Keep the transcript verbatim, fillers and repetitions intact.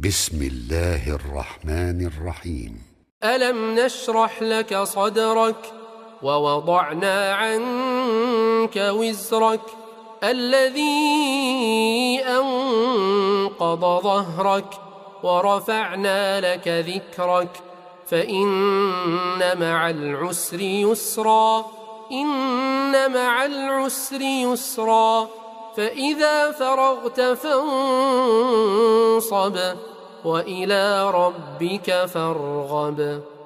بسم الله الرحمن الرحيم. ألم نشرح لك صدرك ووضعنا عنك وزرك الذي أنقض ظهرك ورفعنا لك ذكرك فإن مع العسر يسرا إن مع العسر يسرا فإذا فرغت فانصب وإلى ربك فارغب.